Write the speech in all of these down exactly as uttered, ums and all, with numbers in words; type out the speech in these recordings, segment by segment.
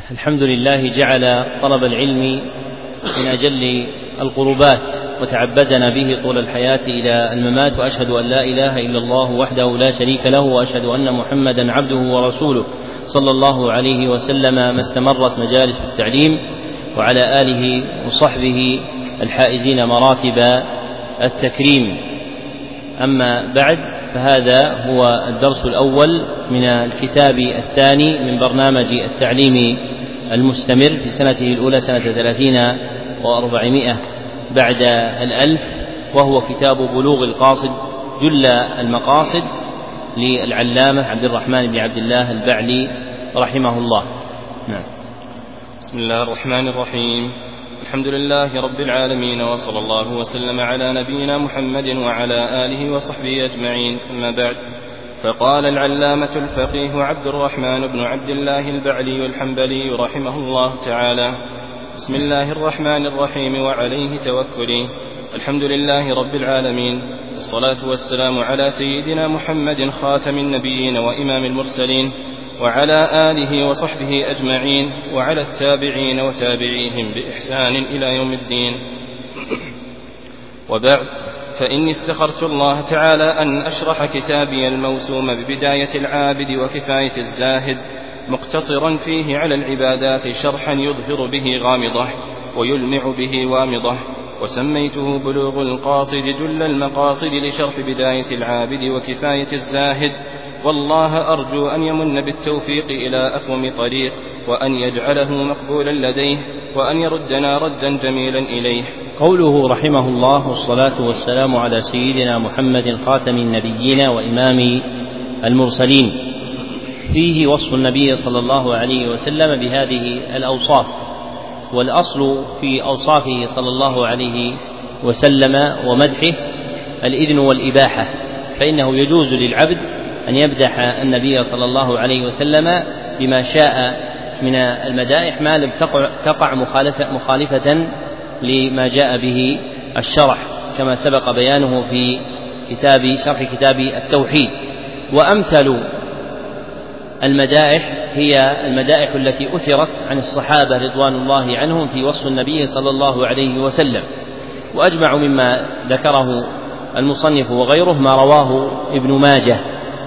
الحمد لله جعل طلب العلم من أجل القربات وتعبدنا به طول الحياة إلى الممات، وأشهد أن لا إله إلا الله وحده لا شريك له، وأشهد أن محمدا عبده ورسوله صلى الله عليه وسلم ما استمرت مجالس التعليم، وعلى آله وصحبه الحائزين مراتب التكريم. أما بعد، فهذا هو الدرس الأول من الكتاب الثاني من برنامج التعليم المستمر في سنته الأولى سنة ثلاثين وأربعمائة بعد الألف، وهو كتاب بلوغ القاصد جل المقاصد للعلامة عبد الرحمن بن عبد الله البعلي رحمه الله. نعم. بسم الله الرحمن الرحيم. الحمد لله رب العالمين، وصلى الله وسلم على نبينا محمد وعلى آله وصحبه أجمعين، أما بعد. فقال العلامة الفقيه عبد الرحمن بن عبد الله البعلي الحنبلي رحمه الله تعالى: بسم الله الرحمن الرحيم، وعليه توكلي. الحمد لله رب العالمين، والصلاة والسلام على سيدنا محمد خاتم النبيين وإمام المرسلين، وعلى آله وصحبه أجمعين، وعلى التابعين وتابعيهم بإحسان إلى يوم الدين. وبعد، فإني استخرت الله تعالى أن أشرح كتابي الموسوم ببداية العابد وكفاية الزاهد، مقتصرا فيه على العبادات شرحا يظهر به غامضة ويلمع به وامضة، وسميته بلوغ القاصد جل المقاصد لشرح بداية العابد وكفاية الزاهد. والله أرجو أن يمن بالتوفيق إلى أقوم طريق، وأن يجعله مقبولا لديه، وأن يردنا ردا جميلا إليه. قوله رحمه الله: والصلاة والسلام على سيدنا محمد خاتم النبيين وإمام المرسلين، فيه وصف النبي صلى الله عليه وسلم بهذه الأوصاف. والأصل في أوصافه صلى الله عليه وسلم ومدحه الإذن والإباحة، فإنه يجوز للعبد أن يمدح النبي صلى الله عليه وسلم بما شاء من المدائح ما لم تقع مخالفة, مخالفة لما جاء به الشرح، كما سبق بيانه في كتاب شرح كتاب التوحيد. وأمثل المدائح هي المدائح التي أثرت عن الصحابة رضوان الله عنهم في وصف النبي صلى الله عليه وسلم. وأجمع مما ذكره المصنف وغيره ما رواه ابن ماجه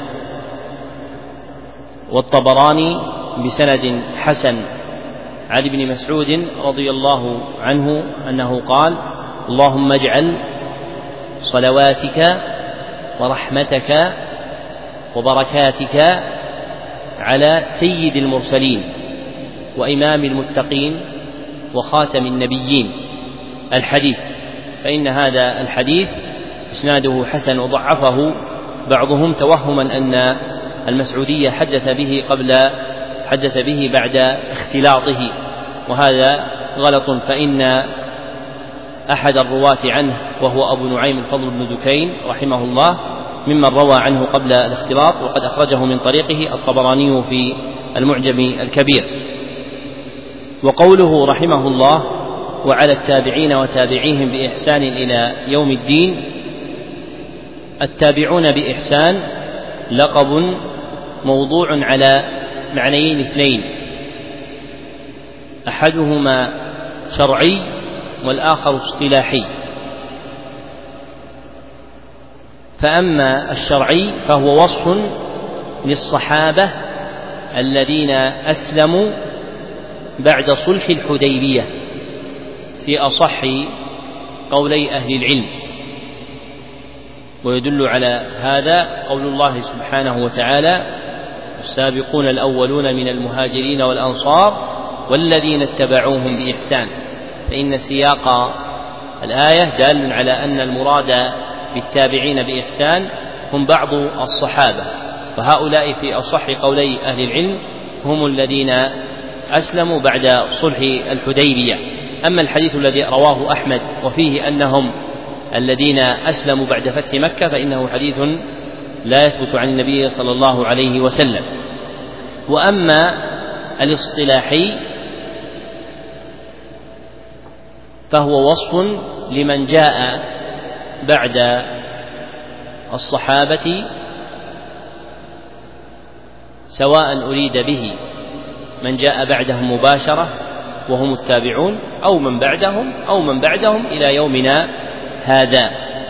والطبراني بسند حسن عن ابن مسعود رضي الله عنه أنه قال: اللهم اجعل صلواتك ورحمتك وبركاتك على سيد المرسلين وإمام المتقين وخاتم النبيين. الحديث. فإن هذا الحديث إسناده حسن، وضعفه بعضهم توهما أن المسعودية حدث به قبل حدث به بعد اختلاطه، وهذا غلط، فإن أحد الرواة عنه وهو أبو نعيم الفضل بن دكين رحمه الله ممن روى عنه قبل الاختلاط، وقد أخرجه من طريقه الطبراني في المعجم الكبير. وقوله رحمه الله: وعلى التابعين وتابعيهم بإحسان إلى يوم الدين، التابعون بإحسان لقب موضوع على معنيين اثنين، أحدهما شرعي والآخر اصطلاحي. فأما الشرعي فهو وصف للصحابة الذين أسلموا بعد صلح الحديبية في أصح قولي أهل العلم. ويدل على هذا قول الله سبحانه وتعالى: السابقون الأولون من المهاجرين والأنصار والذين اتبعوهم بإحسان. فإن سياق الآية دال على أن المراد بالتابعين بإحسان هم بعض الصحابة، فهؤلاء في أصح قولي أهل العلم هم الذين أسلموا بعد صلح الحديبية. أما الحديث الذي رواه أحمد وفيه أنهم الذين أسلموا بعد فتح مكة، فإنه حديث لا يثبت عن النبي صلى الله عليه وسلم. وأما الاصطلاحي فهو وصف لمن جاء بعد الصحابة سواء أريد به من جاء بعدهم مباشرة وهم التابعون، أو من بعدهم أو من بعدهم إلى يومنا هذا.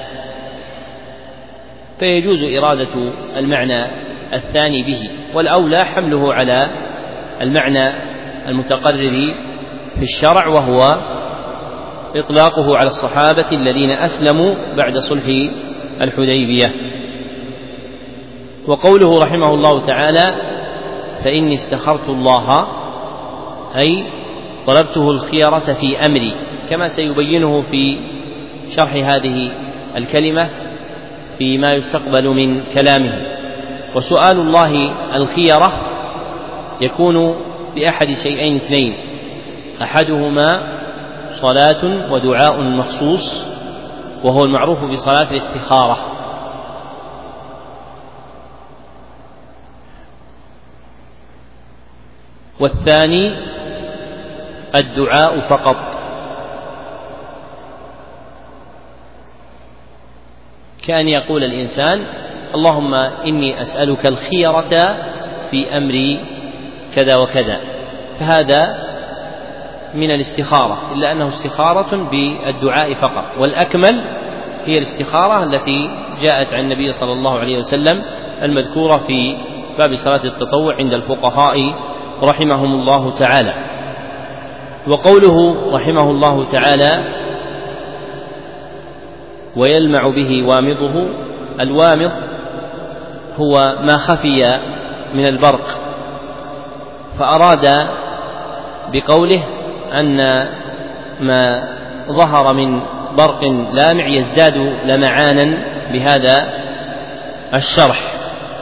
فيجوز إرادة المعنى الثاني به، والأولى حمله على المعنى المتقرر في الشرع، وهو إطلاقه على الصحابة الذين أسلموا بعد صلح الحديبية. وقوله رحمه الله تعالى: فإني استخرت الله، أي طلبته الخيرة في أمري، كما سيبينه في شرح هذه الكلمة فيما يستقبل من كلامه. وسؤال الله الخيرة يكون بأحد شيئين اثنين: أحدهما صلاة ودعاء مخصوص، وهو المعروف بصلاة الاستخارة، والثاني الدعاء فقط، كأن يقول الإنسان: اللهم إني أسألك الخيرة في أمري كذا وكذا، فهذا من الاستخارة، إلا أنه استخارة بالدعاء فقط. والأكمل هي الاستخارة التي جاءت عن النبي صلى الله عليه وسلم المذكورة في باب صلاة التطوع عند الفقهاء رحمهم الله تعالى. وقوله رحمه الله تعالى: ويلمع به وامضه، الوامض هو ما خفي من البرق، فأراد بقوله أن ما ظهر من برق لامع يزداد لمعانا بهذا الشرح.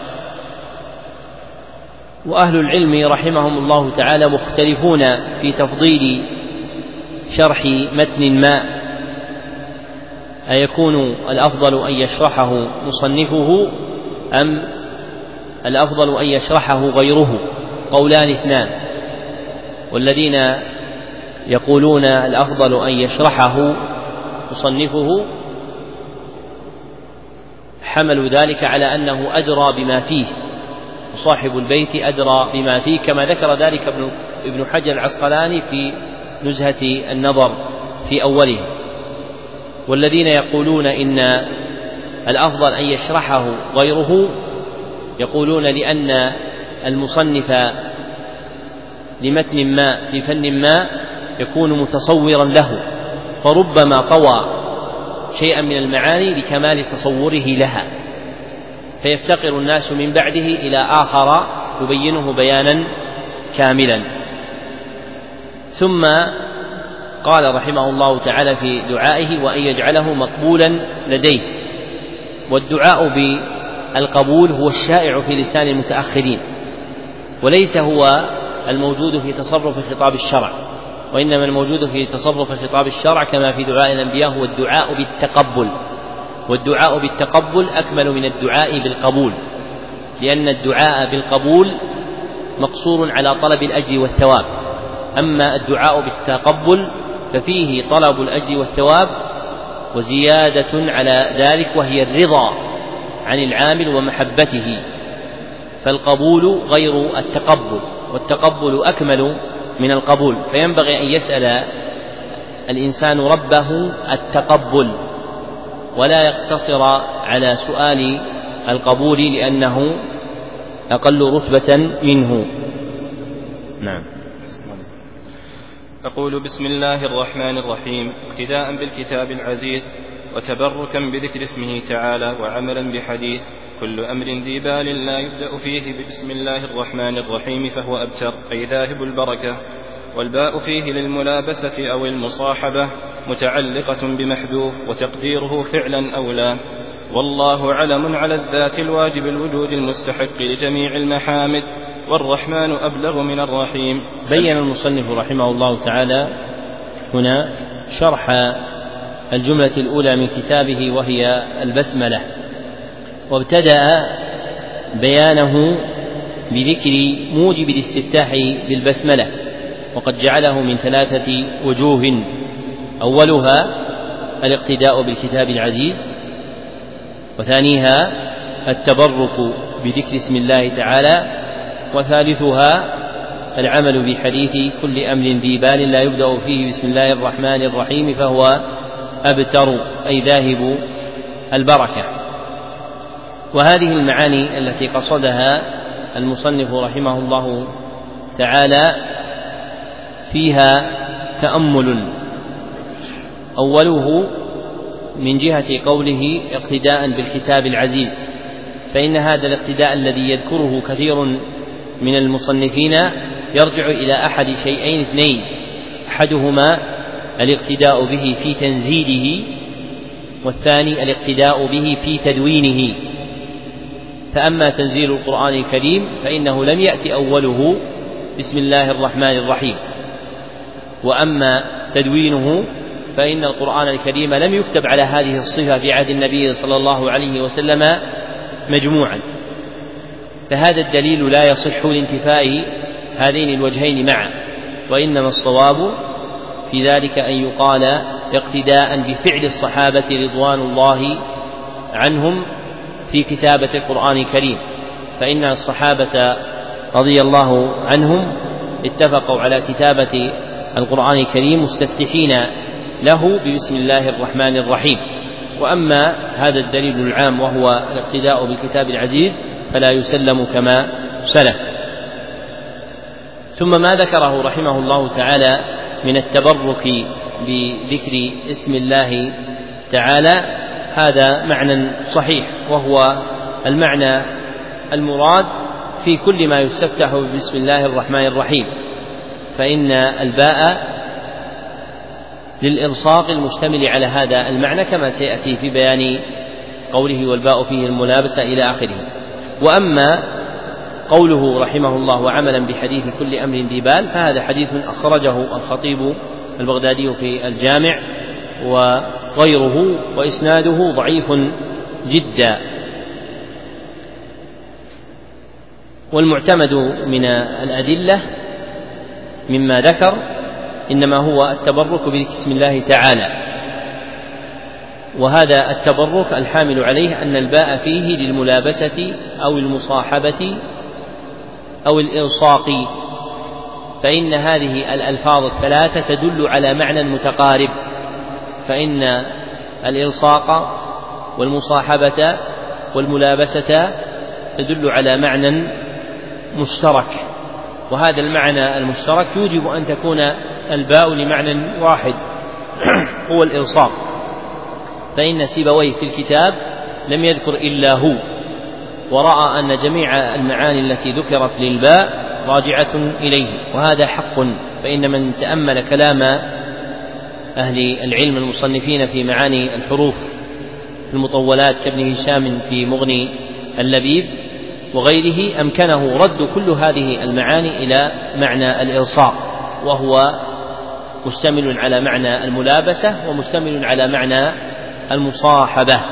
وأهل العلم رحمهم الله تعالى مختلفون في تفضيل شرح متن ما، أيكون الأفضل أن يشرحه مصنفه أم الأفضل أن يشرحه غيره؟ قولان اثنان، والذين يقولون الأفضل أن يشرحه مصنفه حملوا ذلك على أنه أدرى بما فيه، وصاحب البيت أدرى بما فيه، كما ذكر ذلك ابن حجر العسقلاني في نزهة النظر في أوله. والذين يقولون إن الأفضل أن يشرحه غيره يقولون لأن المصنف لمتن ما في فن ما يكون متصورا له، فربما طوى شيئا من المعاني لكمال تصوره لها، فيفتقر الناس من بعده إلى آخر يبينه بيانا كاملا. ثم قال رحمه الله تعالى في دعائه: وأن يجعله مقبولا لديه. والدعاء بالقبول هو الشائع في لسان المتأخرين، وليس هو الموجود في تصرف خطاب الشرع، وإنما الموجود في تصرف خطاب الشرع كما في دعاء الأنبياء هو الدعاء بالتقبل، والدعاء بالتقبل أكمل من الدعاء بالقبول، لأن الدعاء بالقبول مقصور على طلب الأجر والثواب، أما الدعاء بالتقبل ففيه طلب الأجر والثواب وزيادة على ذلك، وهي الرضا عن العامل ومحبته، فالقبول غير التقبل، والتقبل أكمل من القبول. فينبغي أن يسأل الإنسان ربه التقبل، ولا يقتصر على سؤال القبول لأنه أقل رتبة منه. نعم. أقول بسم الله الرحمن الرحيم، اقتداء بالكتاب العزيز وتبركا بذكر اسمه تعالى وعملا بحديث: كل أمر ذي بال لا يبدأ فيه بسم الله الرحمن الرحيم فهو أبتر، أي ذاهب البركة. والباء فيه للملابسة أو المصاحبة متعلقة بمحذوف، وتقديره فعلا أو لا. والله علم على الذات الواجب الوجود المستحق لجميع المحامد، والرحمن أبلغ من الرحيم. بين المصنف رحمه الله تعالى هنا شرح الجملة الأولى من كتابه وهي البسملة، وابتدأ بيانه بذكر موجب الاستفتاح بالبسملة، وقد جعله من ثلاثة وجوه: أولها الاقتداء بالكتاب العزيز، وثانيها التبرك بذكر اسم الله تعالى، وثالثها العمل بحديث كل أمر ذي بال لا يبدأ فيه بسم الله الرحمن الرحيم فهو أبتر أي ذاهب البركة. وهذه المعاني التي قصدها المصنف رحمه الله تعالى فيها تأمل. أوله من جهة قوله اقتداء بالكتاب العزيز، فإن هذا الاقتداء الذي يذكره كثير من المصنفين يرجع إلى أحد شيئين اثنين: أحدهما الاقتداء به في تنزيله، والثاني الاقتداء به في تدوينه. فأما تنزيل القرآن الكريم فإنه لم يأتي أوله بسم الله الرحمن الرحيم، وأما تدوينه فإن القرآن الكريم لم يكتب على هذه الصفة في عهد النبي صلى الله عليه وسلم مجموعا، فهذا الدليل لا يصح لانتفاء هذين الوجهين معا، وإنما الصواب في ذلك أن يقال اقتداء بفعل الصحابة رضوان الله عنهم في كتابة القرآن الكريم، فإن الصحابة رضي الله عنهم اتفقوا على كتابة القرآن الكريم مستفتحين له ببسم الله الرحمن الرحيم. وأما هذا الدليل العام وهو الاقتداء بالكتاب العزيز فلا يسلم كما سلف. ثم ما ذكره رحمه الله تعالى من التبرك بذكر اسم الله تعالى هذا معنى صحيح، وهو المعنى المراد في كل ما يستفتح بسم الله الرحمن الرحيم، فإن الباء للإلصاق المشتمل على هذا المعنى كما سيأتي في بيان قوله والباء فيه الملابسة إلى آخره. وأما قوله رحمه الله وعملا بحديث كل أمر ذي بال فهذا حديث أخرجه الخطيب البغدادي في الجامع وغيره، وإسناده ضعيف جدا. والمعتمد من الأدلة مما ذكر إنما هو التبرك باسم الله تعالى، وهذا التبرك الحامل عليه أن الباء فيه للملابسة أو المصاحبة أو الإلصاق، فإن هذه الألفاظ الثلاثة تدل على معنى متقارب، فإن الإلصاق والمصاحبة والملابسة تدل على معنى مشترك، وهذا المعنى المشترك يوجب أن تكون الباء لمعنى واحد هو الإلصاق، فإن سيبويه في الكتاب لم يذكر إلا هو، ورأى أن جميع المعاني التي ذكرت للباء راجعة إليه، وهذا حق. فإن من تأمل كلام أهل العلم المصنفين في معاني الحروف المطولات كابن هشام في مغني اللبيب وغيره أمكنه رد كل هذه المعاني إلى معنى الإلصاق، وهو مشتمل على معنى الملابسة ومشتمل على معنى المصاحبة.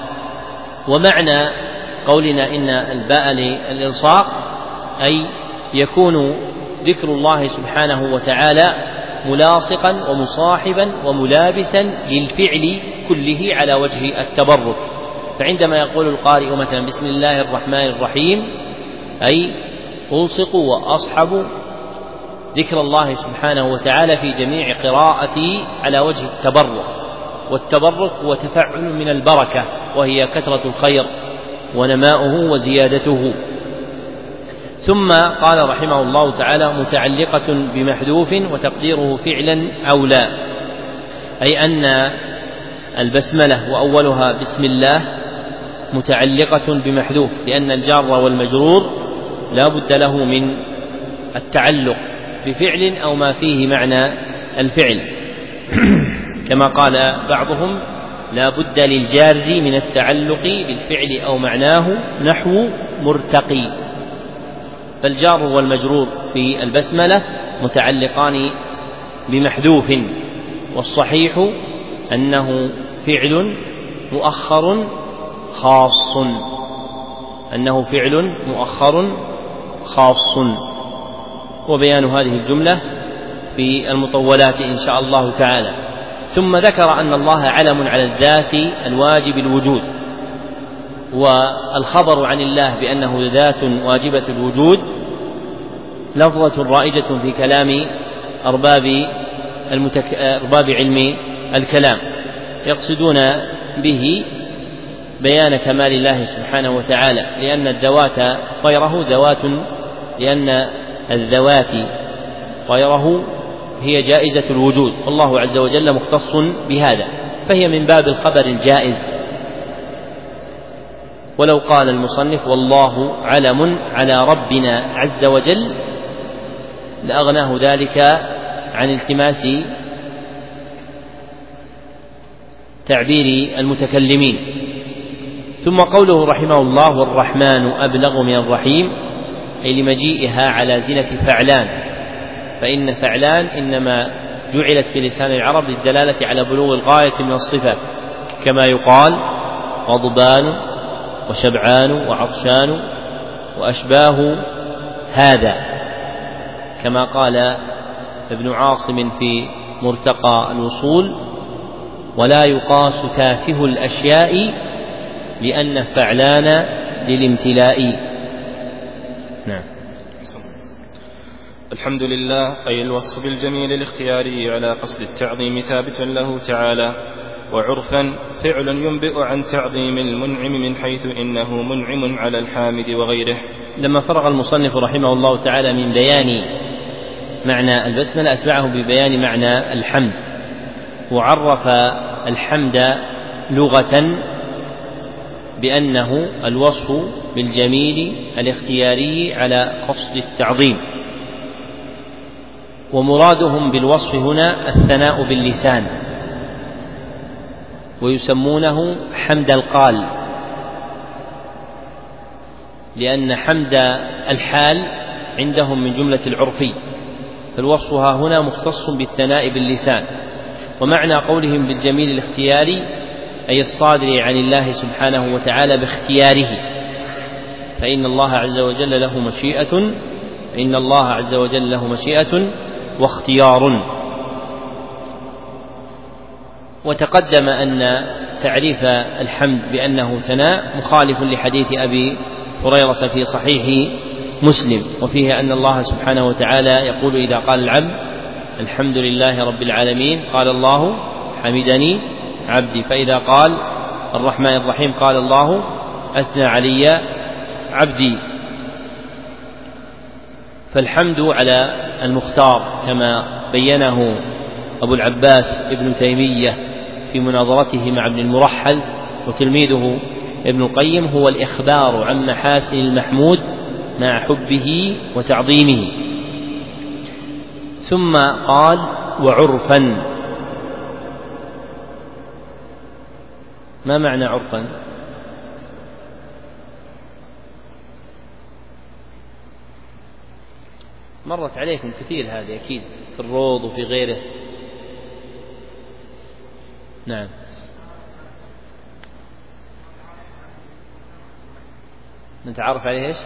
ومعنى قولنا إن الباء للإلصاق أي يكون ذكر الله سبحانه وتعالى ملاصقا ومصاحبا وملابسا للفعل كله على وجه التبرك، فعندما يقول القارئ مثلا بسم الله الرحمن الرحيم أي ألصق وأصحب ذكر الله سبحانه وتعالى في جميع قراءتي على وجه التبرك، والتبرك هو تفعل من البركة وهي كثرة الخير ونماؤه وزيادته. ثم قال رحمه الله تعالى متعلقة بمحذوف وتقديره فعلا أو لا، أي أن البسملة وأولها بسم الله متعلقة بمحذوف، لأن الجار والمجرور لا بد له من التعلق بفعل أو ما فيه معنى الفعل، كما قال بعضهم لا بد للجار من التعلق بالفعل أو معناه نحو مرتقي، فالجار والمجرور في البسملة متعلقان بمحذوف، والصحيح أنه فعل مؤخر خاص أنه فعل مؤخر خاص وبيان هذه الجملة في المطولات إن شاء الله تعالى. ثم ذكر أن الله علم على الذات الواجب الوجود، والخبر عن الله بأنه ذات واجبة الوجود لفظة رائجة في كلام أرباب, المتك... أرباب علم الكلام، يقصدون به بيان كمال الله سبحانه وتعالى، لأن الذوات غيره ذوات لأن الذوات غيره هي جائزة الوجود، والله عز وجل مختص بهذا، فهي من باب الخبر الجائز. ولو قال المصنف والله علم على ربنا عز وجل لأغناه ذلك عن التماس تعبير المتكلمين. ثم قوله رحمه الله والرحمن أبلغ من الرحيم، أي لمجيئها على زنة فعلان، فإن فعلان إنما جعلت في لسان العرب للدلالة على بلوغ الغاية من الصفات، كما يقال غضبان وشبعان وعطشان وأشباه هذا، كما قال ابن عاصم في مرتقى الوصول ولا يقاس تافه الأشياء لأن فعلان للامتلاء. نعم. الحمد لله، أي الوصف بالجميل الاختياري على قصد التعظيم ثابت له تعالى، وعرفا فعل ينبئ عن تعظيم المنعم من حيث إنه منعم على الحامد وغيره. لما فرغ المصنف رحمه الله تعالى من بيان معنى البسملة أتبعه ببيان معنى الحمد، وعرف الحمد لغة بأنه الوصف بالجميل الاختياري على قصد التعظيم، ومرادهم بالوصف هنا الثناء باللسان، ويسمونه حمد القال، لأن حمد الحال عندهم من جملة العرفي، فالوصف ها هنا مختص بالثناء باللسان. ومعنى قولهم بالجميل الاختياري أي الصادر عن الله سبحانه وتعالى باختياره، فإن الله عز وجل له مشيئة إن الله عز وجل له مشيئة واختيار. وتقدم أن تعريف الحمد بأنه ثناء مخالف لحديث أبي هريرة في صحيح مسلم، وفيه أن الله سبحانه وتعالى يقول إذا قال العبد الحمد لله رب العالمين قال الله حمدني عبدي، فإذا قال الرحمن الرحيم قال الله أثنى علي عبدي. فالحمد على المختار كما بينه أبو العباس ابن تيمية في مناظرته مع ابن المرحل وتلميذه ابن القيم هو الإخبار عن محاسن المحمود مع حبه وتعظيمه. ثم قال وعرفا. ما معنى عرفا؟ مرت عليكم كثير هذه أكيد في الروض وفي غيره. نعم. نتعرف عليه إيش؟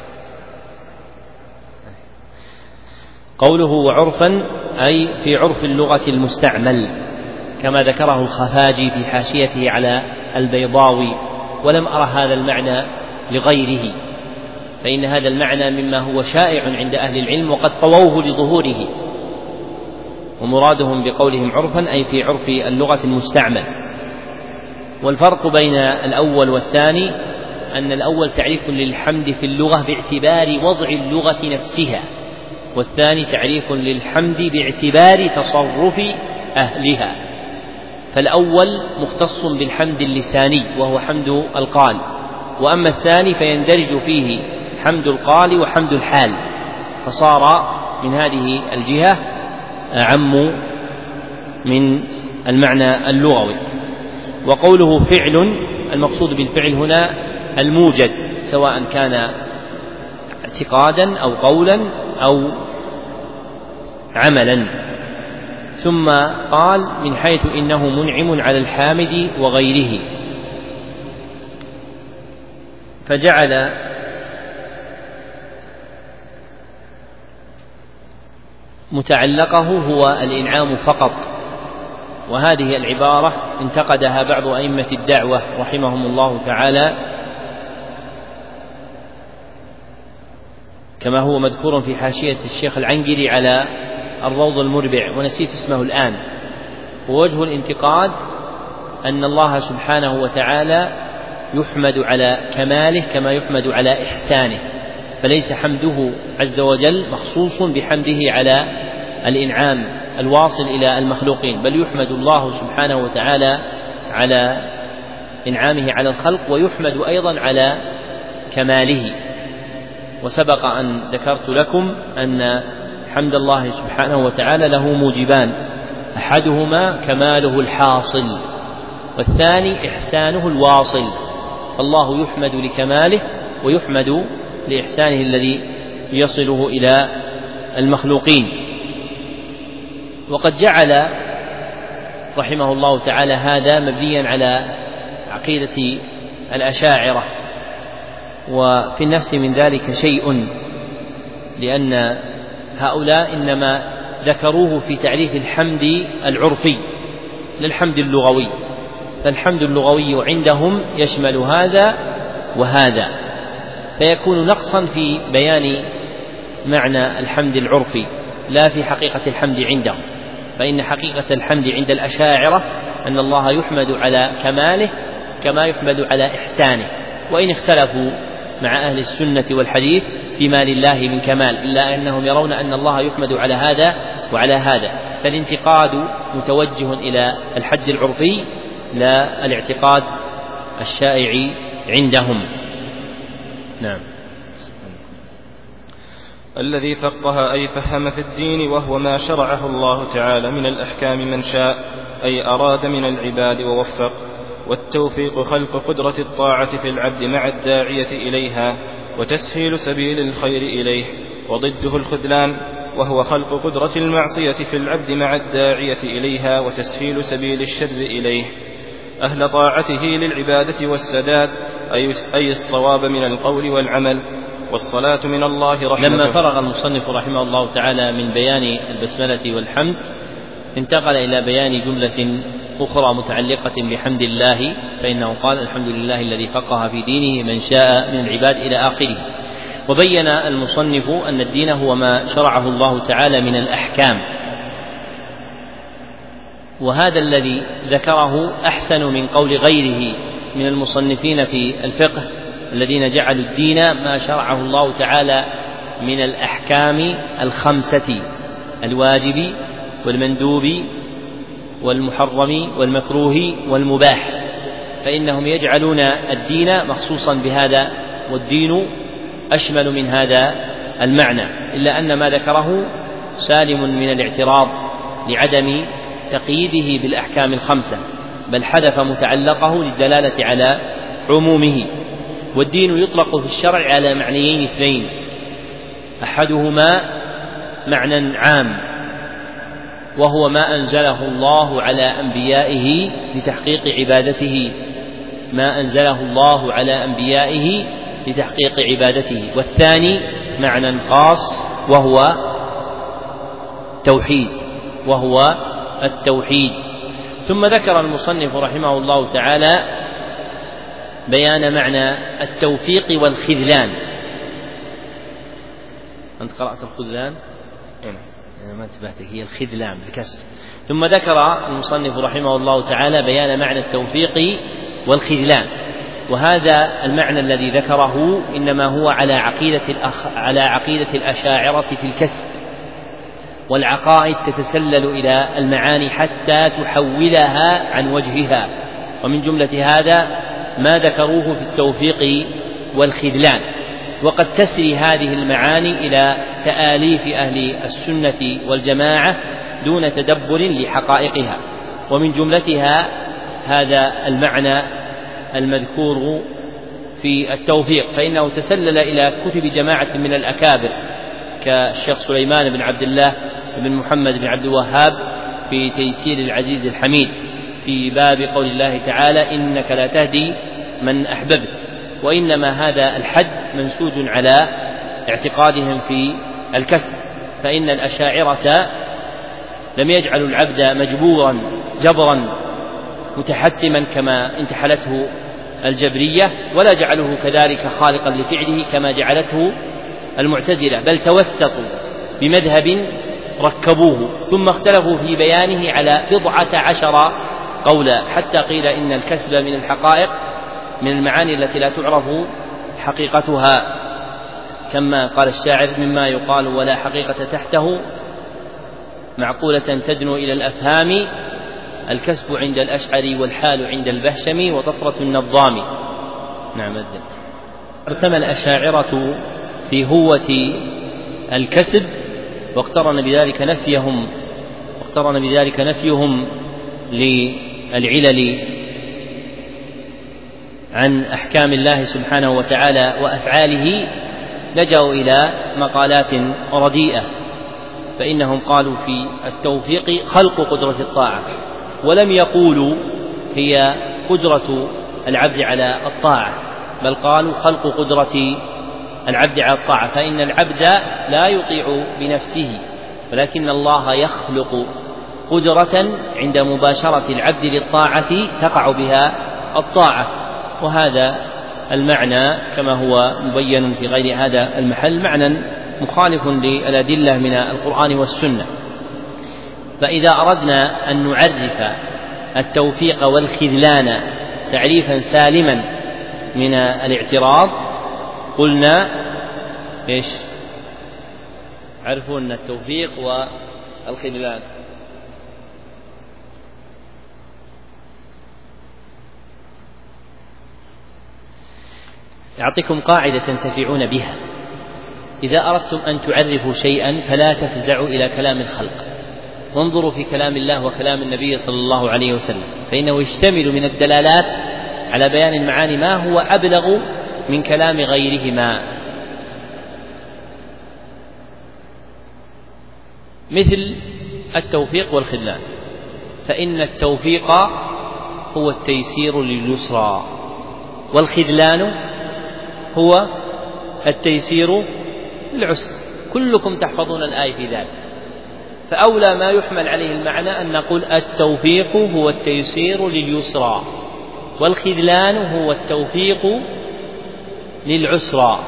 قوله وعرفا أي في عرف اللغة المستعمل، كما ذكره الخفاجي في حاشيته على البيضاوي، ولم أرى هذا المعنى لغيره، فإن هذا المعنى مما هو شائع عند أهل العلم وقد طووه لظهوره، ومرادهم بقولهم عرفا أي في عرف اللغة المستعمل. والفرق بين الأول والثاني أن الأول تعريف للحمد في اللغة باعتبار وضع اللغة نفسها، والثاني تعريف للحمد باعتبار تصرف أهلها. فالأول مختص بالحمد اللساني وهو حمد القال، وأما الثاني فيندرج فيه حمد القال وحمد الحال، فصار من هذه الجهة أعم من المعنى اللغوي. وقوله فعل المقصود بالفعل هنا الموجد، سواء كان اعتقادا أو قولا أو عملا. ثم قال من حيث إنه منعم على الحامد وغيره، فجعل متعلقه هو الإنعام فقط، وهذه العبارة انتقدها بعض أئمة الدعوة رحمهم الله تعالى كما هو مذكور في حاشية الشيخ العنقري على الروض المربع ونسيت اسمه الآن. ووجه الانتقاد أن الله سبحانه وتعالى يحمد على كماله كما يحمد على إحسانه، فليس حمده عز وجل مخصوص بحمده على الإنعام الواصل إلى المخلوقين، بل يحمد الله سبحانه وتعالى على إنعامه على الخلق، ويحمد أيضا على كماله. وسبق أن ذكرت لكم أن حمد الله سبحانه وتعالى له موجبان، أحدهما كماله الحاصل، والثاني إحسانه الواصل. فالله يحمد لكماله ويحمد لإحسانه الذي يصله إلى المخلوقين. وقد جعل رحمه الله تعالى هذا مبنيا على عقيدة الأشاعرة، وفي النفس من ذلك شيء، لأن هؤلاء إنما ذكروه في تعريف الحمد العرفي للحمد اللغوي، فالحمد اللغوي عندهم يشمل هذا وهذا، فيكون نقصا في بيان معنى الحمد العرفي لا في حقيقة الحمد عندهم. فإن حقيقة الحمد عند الأشاعرة أن الله يحمد على كماله كما يحمد على إحسانه، وإن اختلفوا مع أهل السنة والحديث فيما لله من كمال، إلا أنهم يرون أن الله يحمد على هذا وعلى هذا. فالانتقاد متوجه إلى الحد العرفي لا الاعتقاد الشائع عندهم. نعم. الذي فقه أي فهم في الدين، وهو ما شرعه الله تعالى من الأحكام من شاء، أي أراد من العباد ووفق. والتوفيق خلق قدرة الطاعة في العبد مع الداعية إليها، وتسهيل سبيل الخير إليه، وضده الخذلان وهو خلق قدرة المعصية في العبد مع الداعية إليها، وتسهيل سبيل الشر إليه. أهل طاعته للعبادة والسداد أي الصواب من القول والعمل، والصلاة من الله رحمته. لما فرغ المصنف رحمه الله تعالى من بيان البسملة والحمد، انتقل إلى بيان جملة أخرى متعلقة بحمد الله، فإنه قال: الحمد لله الذي فقه في دينه من شاء من العباد إلى آخره. وبين المصنف أن الدين هو ما شرعه الله تعالى من الأحكام، وهذا الذي ذكره أحسن من قول غيره من المصنفين في الفقه الذين جعلوا الدين ما شرعه الله تعالى من الأحكام الخمسة: الواجب والمندوب والمحرم والمكروه والمباح، فإنهم يجعلون الدين مخصوصا بهذا، والدين أشمل من هذا المعنى، إلا أن ما ذكره سالم من الاعتراض لعدم تقييده بالأحكام الخمسة، بل حذف متعلقه للدلالة على عمومه. والدين يطلق في الشرع على معنيين اثنين: أحدهما معنى عام وهو ما أنزله الله على أنبيائه لتحقيق عبادته، ما أنزله الله على أنبيائه لتحقيق عبادته. والثاني معنى خاص وهو توحيد وهو التوحيد. ثم ذكر المصنف رحمه الله تعالى بيان معنى التوفيق والخذلان. أنت قرأت الخذلان؟ أنا ما انتبهت، هي الخذلان بالكسر. ثم ذكر المصنف رحمه الله تعالى بيان معنى التوفيق والخذلان، وهذا المعنى الذي ذكره إنما هو على عقيدة الأخ... على عقيدة الأشاعرة في الكسب، والعقائد تتسلل إلى المعاني حتى تحولها عن وجهها، ومن جملة هذا ما ذكروه في التوفيق والخذلان. وقد تسري هذه المعاني إلى تآليف أهل السنة والجماعة دون تدبر لحقائقها، ومن جملتها هذا المعنى المذكور في التوفيق، فإنه تسلل إلى كتب جماعة من الأكابر كالشيخ سليمان بن عبد الله بن محمد بن عبد الوهاب في تيسير العزيز الحميد في باب قول الله تعالى: إنك لا تهدي من أحببت. وإنما هذا الحد منسوج على اعتقادهم في الكسب، فإن الأشاعرة لم يجعلوا العبد مجبورا جبرا متحتما كما انتحلته الجبرية، ولا جعله كذلك خالقا لفعله كما جعلته المعتزلة، بل توسطوا بمذهب ركبوه، ثم اختلفوا في بيانه على بضعة عشر قولا، حتى قيل إن الكسب من الحقائق من المعاني التي لا تعرف حقيقتها، كما قال الشاعر: مما يقال ولا حقيقة تحته معقولة تدنو إلى الأفهام، الكسب عند الأشعري والحال عند البهشم وطفرة النظام. نعم. ارتمى الأشاعرة في هوة الكسب، واقترن بذلك نفيهم واقترن بذلك نفيهم للعلل عن أحكام الله سبحانه وتعالى وأفعاله، لجأوا إلى مقالات رديئة، فإنهم قالوا في التوفيق خلق قدرة الطاعة، ولم يقولوا هي قدرة العبد على الطاعة، بل قالوا خلق قدرة العبد على الطاعة، فإن العبد لا يطيع بنفسه، ولكن الله يخلق قدرة عند مباشرة العبد للطاعة تقع بها الطاعة. وهذا المعنى كما هو مبين في غير هذا المحل معنى مخالف للأدلة من القرآن والسنة. فإذا أردنا أن نعرف التوفيق والخذلان تعريفا سالما من الاعتراض قلنا إيش؟ عرفوا أن التوفيق والخذلان أعطيكم قاعدة تنتفعون بها: إذا أردتم أن تعرفوا شيئا فلا تفزعوا إلى كلام الخلق، وانظروا في كلام الله وكلام النبي صلى الله عليه وسلم، فإنه يشتمل من الدلالات على بيان المعاني ما هو أبلغ من كلام غيرهما، مثل التوفيق والخذلان، فإن التوفيق هو التيسير لليسرى، والخذلان هو التيسير للعسر. كلكم تحفظون الآية في ذلك، فأولى ما يحمل عليه المعنى أن نقول التوفيق هو التيسير لليسرى، والخذلان هو التوفيق للعسرى.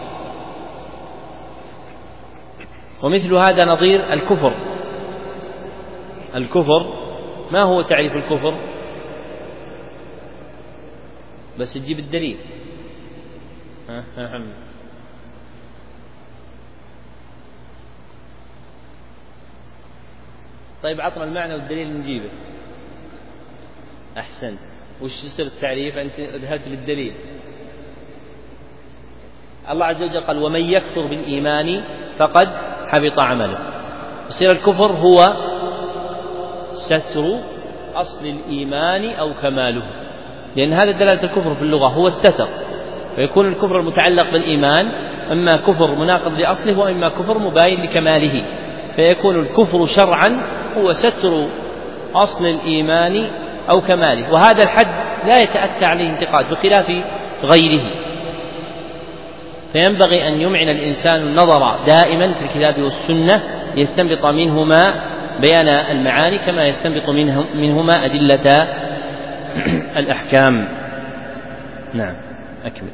ومثل هذا نظير الكفر. الكفر ما هو تعريف الكفر؟ بس تجيب الدليل. ها محمد. طيب عطنا المعنى والدليل نجيبه. أحسنت. وش يصير التعريف؟ أنت ذهبت للدليل. الله عز وجل قال: ومن يكفر بالإيمان فقد حبط عمله. يصير الكفر هو ستر أصل الإيمان أو كماله، لأن هذا دلالة الكفر في اللغة هو الستر، فيكون الكفر المتعلق بالإيمان إما كفر مناقض لأصله وإما كفر مباين لكماله، فيكون الكفر شرعا هو ستر أصل الإيمان أو كماله، وهذا الحد لا يتأتى عليه انتقاد بخلاف غيره. فينبغي أن يمعن الإنسان النظر دائما في الكتاب والسنة يستنبط منهما بيان المعاني كما يستنبط منهما أدلة الأحكام. نعم أكمل.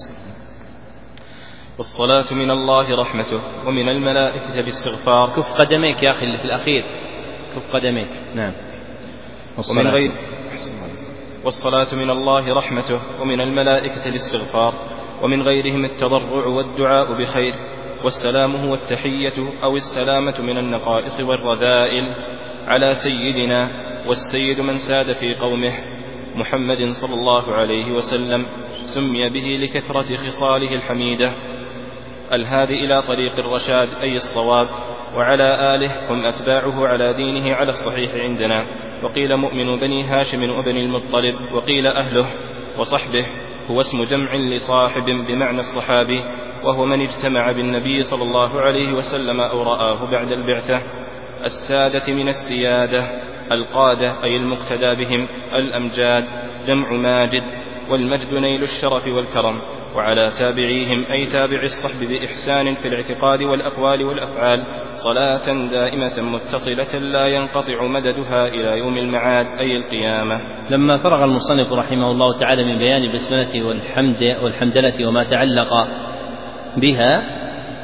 والصلاة من الله رحمته ومن الملائكة الاستغفار. كف قدميك يا أخي اللي في الأخير، كف قدميك. نعم. ومن غير والصلاة من الله رحمته ومن الملائكة الاستغفار، ومن غيرهم التضرع والدعاء بخير، والسلام هو التحية أو السلامة من النقائص والرذائل على سيدنا، والسيد من ساد في قومه محمد صلى الله عليه وسلم، سمي به لكثرة خصاله الحميدة الهادي إلى طريق الرشاد أي الصواب، وعلى آله هم أتباعه على دينه على الصحيح عندنا، وقيل مؤمن بني هاشم وبني المطلب، وقيل أهله وصحبه، هو اسم جمع لصاحب بمعنى الصحابي، وهو من اجتمع بالنبي صلى الله عليه وسلم أو رآه بعد البعثة. السادة من السيادة، القادة أي المقتدى بهم، الأمجاد جمع ماجد، والمجد نيل الشرف والكرم، وعلى تابعيهم أي تابع الصحب بإحسان في الاعتقاد والأقوال والأفعال، صلاة دائمة متصلة لا ينقطع مددها إلى يوم المعاد أي القيامة. لما فرغ المصنف رحمه الله تعالى من بيان البسملة والحمد والحمدلة وما تعلق بها،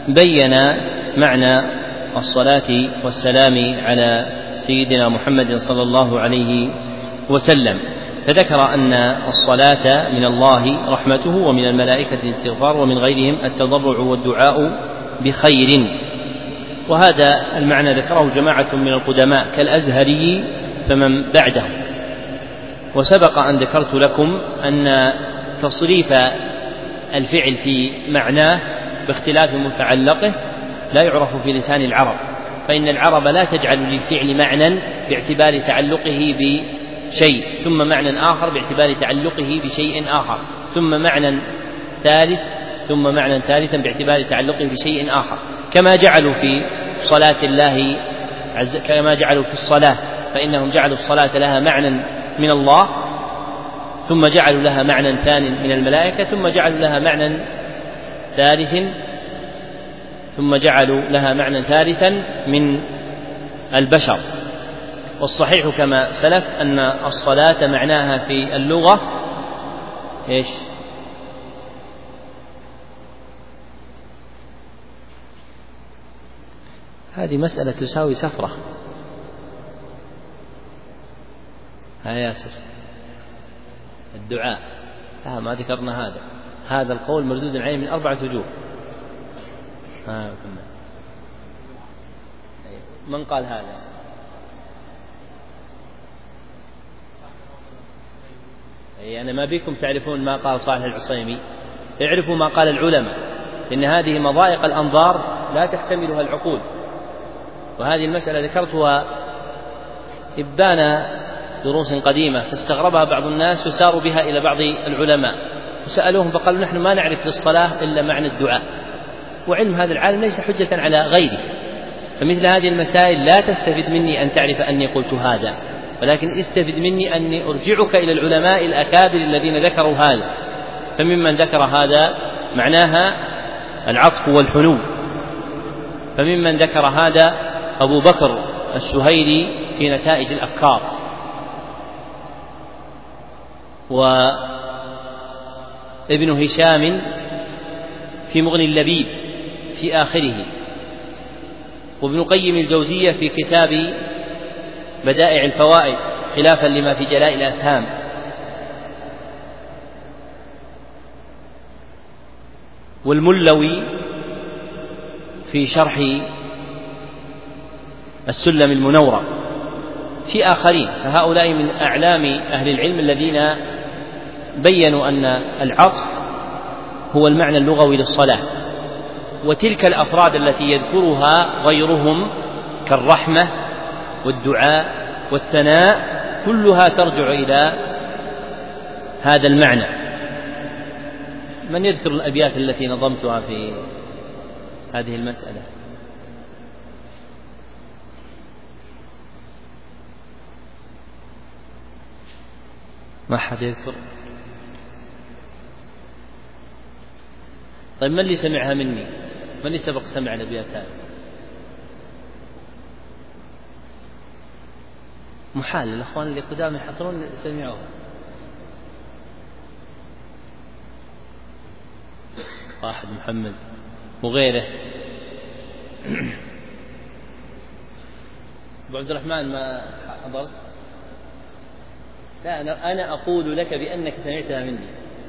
بين معنى الصلاة والسلام على سيدنا محمد صلى الله عليه وسلم، فذكر أن الصلاة من الله رحمته، ومن الملائكة الاستغفار، ومن غيرهم التضرع والدعاء بخير. وهذا المعنى ذكره جماعة من القدماء كالأزهري فمن بعده. وسبق أن ذكرت لكم أن تصريف الفعل في معناه باختلاف متعلقه لا يعرف في لسان العرب، فإن العرب لا تجعل للفعل معنى باعتبار تعلقه بشيء، ثم معنى آخر باعتبار تعلقه بشيء آخر، ثم معنى ثالث، ثم معنى ثالثا باعتبار تعلقه بشيء آخر، كما جعلوا في صلاة الله عز كما جعلوا في الصلاة، فإنهم جعلوا الصلاة لها معنى من الله، ثم جعلوا لها معنى ثاني من الملائكة، ثم جعلوا لها معنى ثالث ثم جعلوا لها معنى ثالثا من البشر. والصحيح كما سلف أن الصلاة معناها في اللغة إيش؟ هذه مسألة تساوي سفرة. ها ياسر، الدعاء لا ما ذكرنا هذا هذا القول مردود عليه من أربعة وجوه. ها من قال هذا؟ أي أنا ما بيكم تعرفون ما قال صالح العصيمي، اعرفوا ما قال العلماء، إن هذه مضايق الأنظار لا تحتملها العقول. وهذه المسألة ذكرتها إبان دروس قديمة فاستغربها بعض الناس وساروا بها إلى بعض العلماء وسألوهم فقالوا نحن ما نعرف للصلاة إلا معنى الدعاء، وعلم هذا العالم ليس حجة على غيره. فمثل هذه المسائل لا تستفد مني أن تعرف أني قلت هذا، ولكن استفد مني أني أرجعك إلى العلماء الأكابر الذين ذكروا هذا. فممن ذكر هذا معناها العطف والحنو، فممن ذكر هذا أبو بكر السهيلي في نتائج الأفكار، وابن هشام في مغني اللبيب في آخره، وابن قيم الجوزية في كتاب بدائع الفوائد خلافا لما في جلاء الأفهام، والملوي في شرح السلم المنورة في آخرين. فهؤلاء من أعلام أهل العلم الذين بيّنوا أن العطف هو المعنى اللغوي للصلاة. وتلك الأفراد التي يذكرها غيرهم كالرحمة والدعاء والثناء كلها ترجع إلى هذا المعنى. من يذكر الأبيات التي نظمتها في هذه المسألة؟ ما حد يذكر؟ طيب من اللي سمعها مني؟ من اللي سبق سمع الأبيات هذه؟ محال، الأخوان اللي قدام يحضرون سمعوها. واحد محمد وغيره. أبو عبد الرحمن ما حضرت؟ لا أنا, أنا أقول لك بأنك سمعتها مني.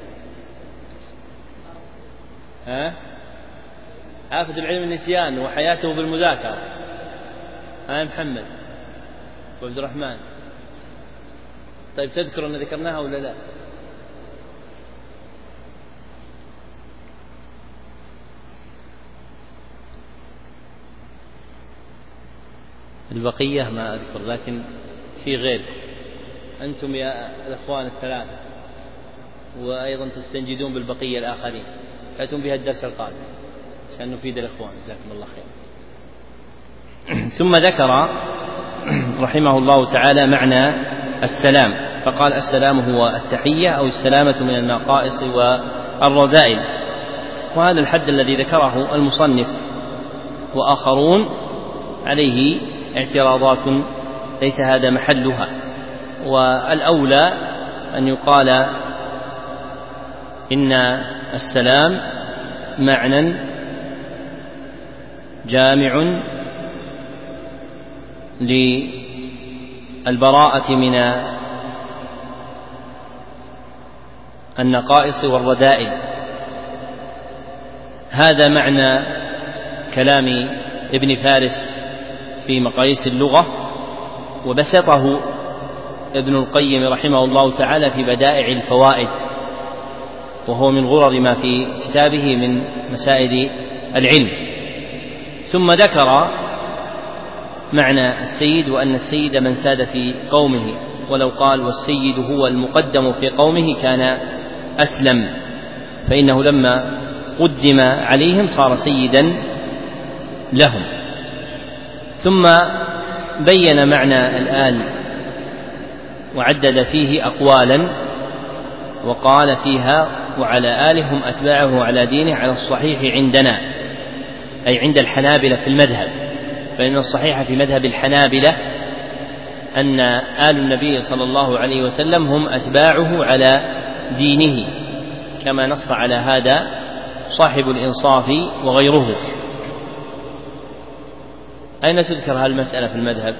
ها؟ آفة العلم النسيان وحياته بالمذاكرة. ها محمد أبو عبد الرحمن، طيب تذكر أن ذكرناها ولا لا؟ البقية ما أذكر، لكن في غير أنتم يا الأخوان الثلاثة، وأيضا تستنجدون بالبقية الآخرين، فأتم بها الدرس القادم عشان نفيد الأخوان. جزاكم الله خير. ثم ذكر رحمه الله تعالى معنى السلام، فقال السلام هو التحية أو السلامة من النقائص والرذائل. وهذا الحد الذي ذكره المصنف وآخرون عليه اعتراضات ليس هذا محلها، والأولى أن يقال إن السلام معنى جامع للبراءة من النقائص والرذائل. هذا معنى كلام ابن فارس في مقاييس اللغة، وبسطه ابن القيم رحمه الله تعالى في بدائع الفوائد، وهو من غرر ما في كتابه من مسائل العلم. ثم ذكر معنى السيد، وأن السيد من ساد في قومه، ولو قال والسيد هو المقدم في قومه كان أسلم، فإنه لما قدم عليهم صار سيدا لهم. ثم بين معنى الآل وعدد فيه أقوالا، وقال فيها وعلى آلهم أتباعه على دينه على الصحيح عندنا، أي عند الحنابلة في المذهب، فإن الصحيح في مذهب الحنابلة أن آل النبي صلى الله عليه وسلم هم أتباعه على دينه، كما نص على هذا صاحب الإنصاف وغيره. أين تذكر هذه المسألة في المذهب؟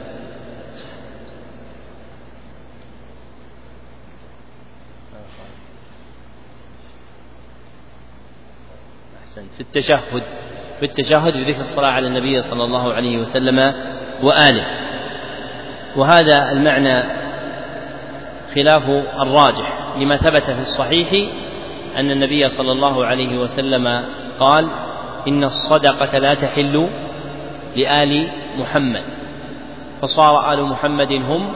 في التشهد في التشهد بذكر الصلاة على النبي صلى الله عليه وسلم وآله. وهذا المعنى خلاف الراجح، لما ثبت في الصحيح أن النبي صلى الله عليه وسلم قال إن الصدقة لا تحل لآل محمد، فصار آل محمد هم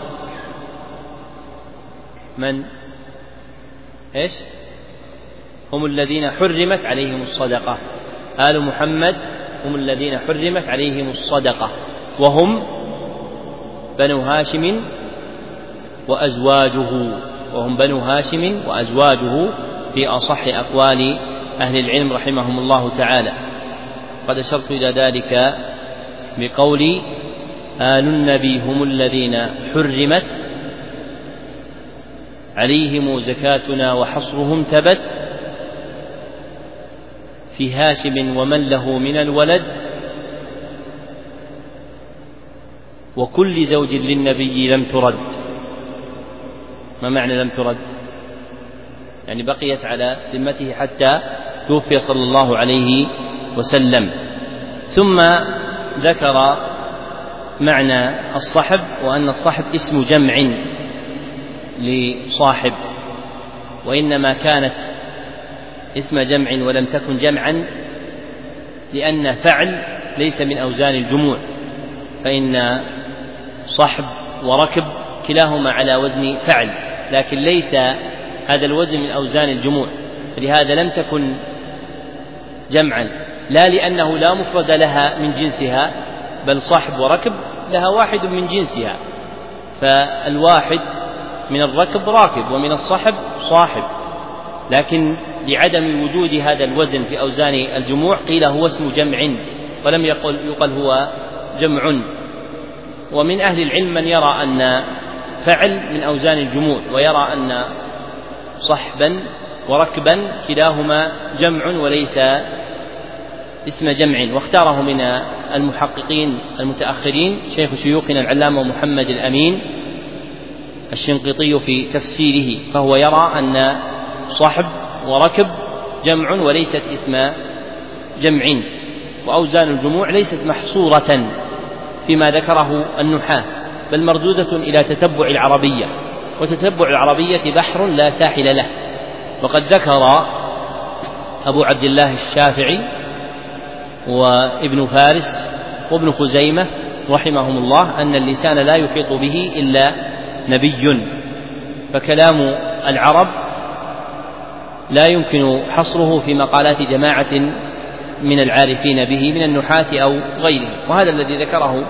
من إيش؟ هم الذين حرمت عليهم الصدقة. آل محمد هم الذين حرمت عليهم الصدقة، وهم بنو هاشم وأزواجه وهم بنو هاشم وأزواجه في أصح أقوال أهل العلم رحمهم الله تعالى. قد أشرت إلى ذلك بقولي آل النبي هم الذين حرمت عليهم زكاتنا وحصرهم ثبت في هاشم ومن له من الولد وكل زوج للنبي لم ترد. ما معنى لم ترد؟ يعني بقيت على ذمته حتى توفي صلى الله عليه وسلم. ثم ذكر معنى الصحب، وأن الصحب اسم جمع لصاحب، وإنما كانت اسم جمع ولم تكن جمعا لأن فعل ليس من أوزان الجموع، فإن صحب وركب كلاهما على وزن فعل، لكن ليس هذا الوزن من أوزان الجموع، لهذا لم تكن جمعا، لا لأنه لا مفرد لها من جنسها، بل صحب وركب لها واحد من جنسها، فالواحد من الركب راكب ومن الصحب صاحب، لكن لعدم وجود هذا الوزن في أوزان الجموع قيل هو اسم جمع، ولم يقل يقل هو جمع. ومن أهل العلم من يرى أن فعل من أوزان الجموع، ويرى أن صحبا وركبا كلاهما جمع وليس اسم جمع، واختاره من المحققين المتأخرين شيخ شيوخنا العلامة محمد الأمين الشنقيطي في تفسيره، فهو يرى أن صحب وركب جمع وليست اسم جمع، وأوزان الجموع ليست محصورة فيما ذكره النحاة، بل مردودة إلى تتبع العربية، وتتبع العربية بحر لا ساحل له. وقد ذكر أبو عبد الله الشافعي وابن فارس وابن خزيمة رحمهم الله أن اللسان لا يحيط به إلا نبي، فكلام العرب لا يمكن حصره في مقالات جماعة من العارفين به من النحاة أو غيرهم، وهذا الذي ذكره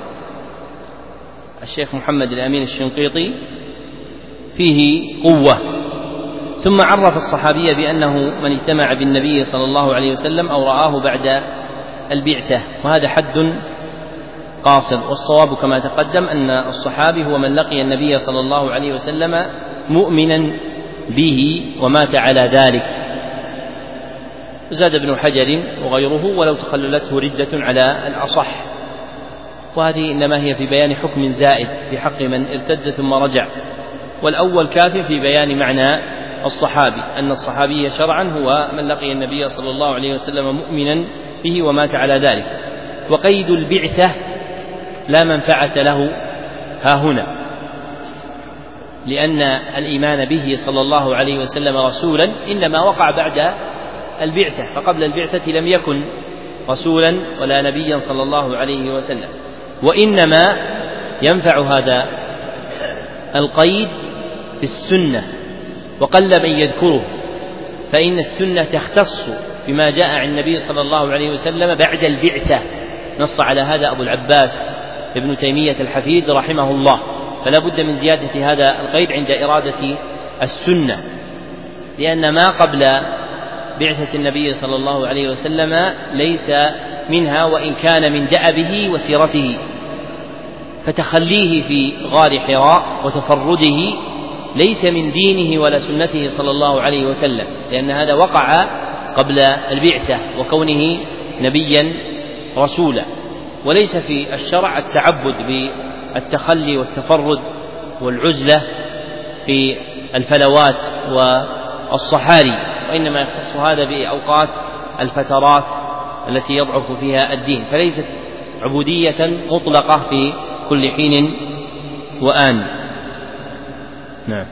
الشيخ محمد الأمين الشنقيطي فيه قوة. ثم عرف الصحابي بأنه من اجتمع بالنبي صلى الله عليه وسلم أو رآه بعد البعثة، وهذا حد قاصر، والصواب كما تقدم أن الصحابي هو من لقي النبي صلى الله عليه وسلم مؤمنا به ومات على ذلك. زاد ابن حجر وغيره: ولو تخللته ردة على الأصح. وهذه إنما هي في بيان حكم زائد في حق من ارتد ثم رجع، والأول كاف في بيان معنى الصحابي، أن الصحابي شرعا هو من لقي النبي صلى الله عليه وسلم مؤمنا به ومات على ذلك. وقيد البعثة لا منفعة له ها هنا، لأن الإيمان به صلى الله عليه وسلم رسولا إنما وقع بعد البعثة، فقبل البعثة لم يكن رسولا ولا نبيا صلى الله عليه وسلم. وإنما ينفع هذا القيد في السنة، وقل من يذكره، فإن السنة تختص بما جاء عن النبي صلى الله عليه وسلم بعد البعثة. نص على هذا أبو العباس ابن تيمية الحفيد رحمه الله، فلا بد من زيادة هذا القيد عند إرادة السنة، لأن ما قبل بعثة النبي صلى الله عليه وسلم ليس منها، وإن كان من دأبه وسيرته. فتخليه في غار حراء وتفرده ليس من دينه ولا سنته صلى الله عليه وسلم، لأن هذا وقع قبل البعثة وكونه نبيا رسولا. وليس في الشرع التعبد بالتخلي والتفرد والعزلة في الفلوات والصحاري، وإنما يخص هذا بأوقات الفترات التي يضعف فيها الدين، فليست عبودية مطلقة في كل حين وآن. نعم.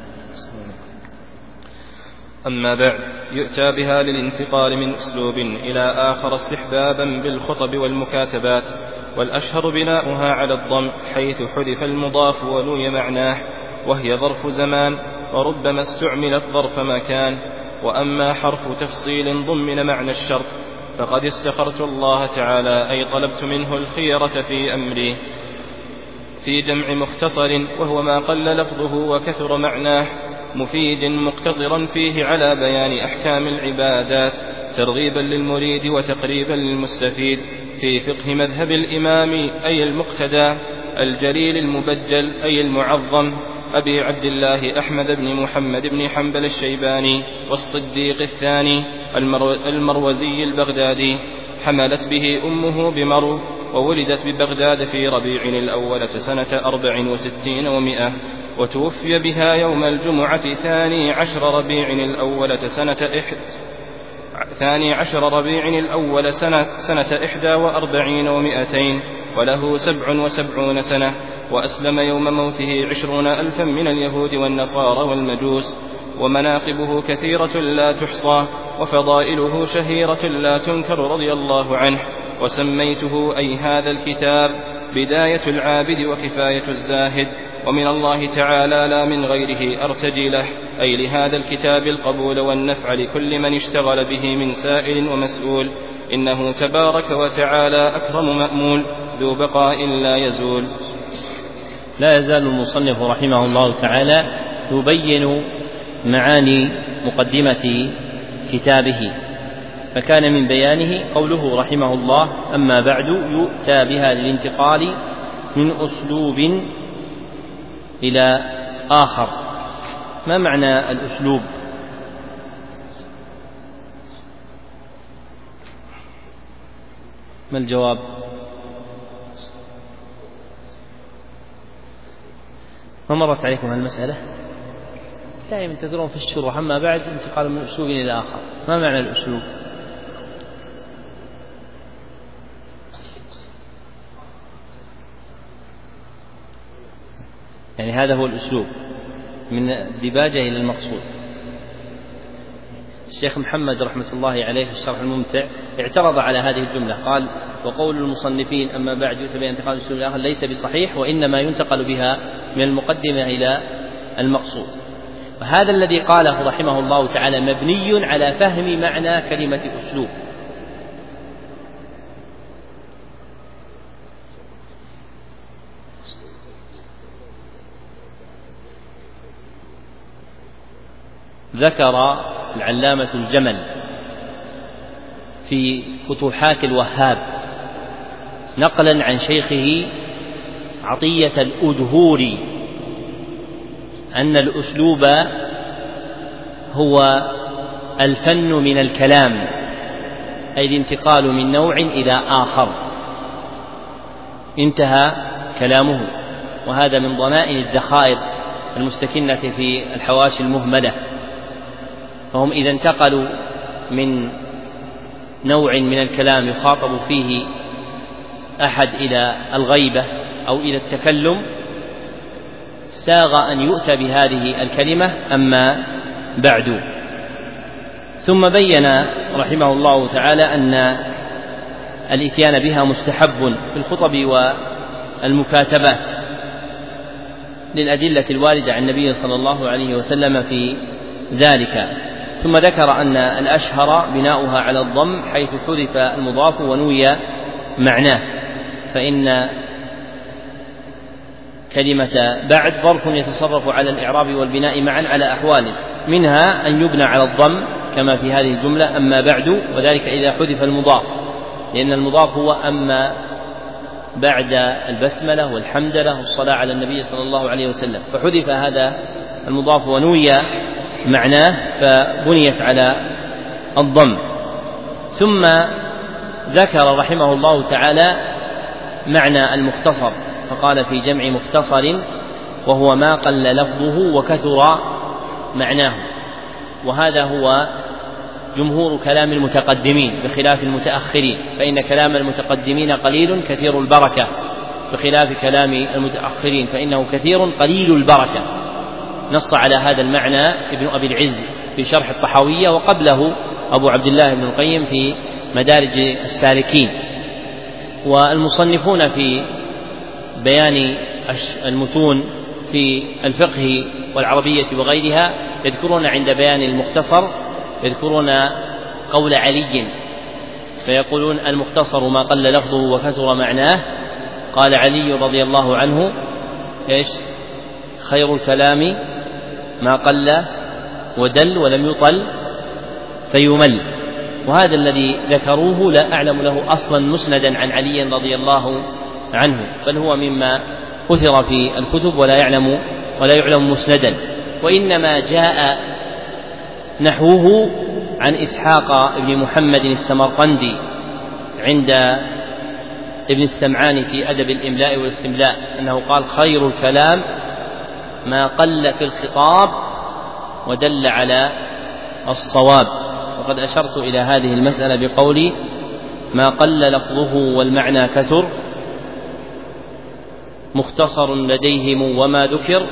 أما بعد، يؤتى بها للانتقال من أسلوب إلى آخر استحبابا بالخطب والمكاتبات، والأشهر بناؤها على الضم حيث حذف المضاف ونوي معناه، وهي ظرف زمان، وربما استعملت ظرف مكان. وأما حرف تفصيل ضمن معنى الشرط فقد استخرت الله تعالى، أي طلبت منه الخيرة في أمري، في جمع مختصر، وهو ما قل لفظه وكثر معناه، مفيد مقتصرا فيه على بيان أحكام العبادات، ترغيبا للمريد وتقريبا للمستفيد، في فقه مذهب الإمام أي المقتدى الجليل المبجل أي المعظم أبي عبد الله أحمد بن محمد بن حنبل الشيباني والصديق الثاني المروزي البغدادي، حملت به أمه بمرو، وولدت ببغداد في ربيع الأول سنة أربع وستين ومئة، وتوفي بها يوم الجمعة ثاني عشر ربيع الأول سنة إحد ثاني عشر ربيع الأول سنة, سنة إحدى وأربعين ومئتين، وله سبع وسبعون سنة، وأسلم يوم موته عشرون ألفا من اليهود والنصارى والمجوس. ومناقبه كثيرة لا تحصى، وفضائله شهيرة لا تنكر رضي الله عنه. وسميته أي هذا الكتاب بداية العابد وكفاية الزاهد، ومن الله تعالى لا من غيره أرتجي له، أي لهذا الكتاب القبول والنفع لكل من اشتغل به من سائل ومسؤول، إنه تبارك وتعالى أكرم مأمول ذو بقاء لا يزول. لا يزال المصنف رحمه الله تعالى يبين معاني مقدمة كتابه، فكان من بيانه قوله رحمه الله: أما بعد، يؤتى بها للانتقال من أسلوب إلى آخر. ما معنى الأسلوب؟ ما الجواب؟ ما مرت عليكم هالمسألة؟ دائما تدرون في الشروح أما بعد انتقال من أسلوب إلى آخر. ما معنى الأسلوب؟ يعني هذا هو الأسلوب، من الدباجة إلى المقصود. الشيخ محمد رحمة الله عليه في الشرح الممتع اعترض على هذه الجملة، قال: وقول المصنفين أما بعد يؤتى بها انتقال من الأسلوب إلى الآخر ليس بصحيح، وإنما ينتقل بها من المقدمة إلى المقصود. وهذا الذي قاله رحمه الله تعالى مبني على فهم معنى كلمة أسلوب. ذكر العلامة الجمل في فتوحات الوهاب نقلا عن شيخه عطية الأدهوري أن الأسلوب هو الفن من الكلام أي الانتقال من نوع إلى آخر. انتهى كلامه. وهذا من ضنائن الذخائر المستكنة في الحواشي المهملة. فهم إذا انتقلوا من نوع من الكلام يخاطب فيه أحد إلى الغيبة أو إلى التكلم ساغ أن يؤتى بهذه الكلمة أما بعد. ثم بين رحمه الله تعالى أن الإتيان بها مستحب في الخطب والمكاتبات للأدلة الواردة عن النبي صلى الله عليه وسلم في ذلك. ثم ذكر أن الأشهر بناؤها على الضم حيث حذف المضاف ونوي معناه، فإن كلمة بعد ظرف يتصرف على الإعراب والبناء معا على أحوال، منها أن يبنى على الضم كما في هذه الجملة أما بعد، وذلك إذا حذف المضاف، لأن المضاف هو أما بعد البسملة والحمدلة والصلاة على النبي صلى الله عليه وسلم، فحذف هذا المضاف ونوي معناه فبنيت على الضم. ثم ذكر رحمه الله تعالى معنى المختصر، فقال في جمع مختصر وهو ما قل لفظه وكثر معناه، وهذا هو جمهور كلام المتقدمين بخلاف المتأخرين، فإن كلام المتقدمين قليل كثير البركة بخلاف كلام المتأخرين فإنه كثير قليل البركة. نص على هذا المعنى ابن أبي العز في شرح الطحاوية، وقبله أبو عبد الله بن القيم في مدارج السالكين. والمصنفون في بيان المتون في الفقه والعربية وغيرها يذكرون عند بيان المختصر يذكرون قول علي فيقولون المختصر ما قل لفظه وكثر معناه. قال علي رضي الله عنه إيش؟ خير الكلام ما قل ودل ولم يطل فيمل. وهذا الذي ذكروه لا أعلم له أصلا مسندا عن علي رضي الله عنه، بل هو مما أثر في الكتب ولا يعلم ولا يعلم مسندا، وإنما جاء نحوه عن إسحاق بن محمد السمرقندي عند ابن السمعاني في أدب الإملاء والاستملاء أنه قال خير الكلام ما قل في الخطاب ودل على الصواب. وقد أشرت إلى هذه المسألة بقولي ما قل لفظه والمعنى كثر مختصر لديهم وما ذكر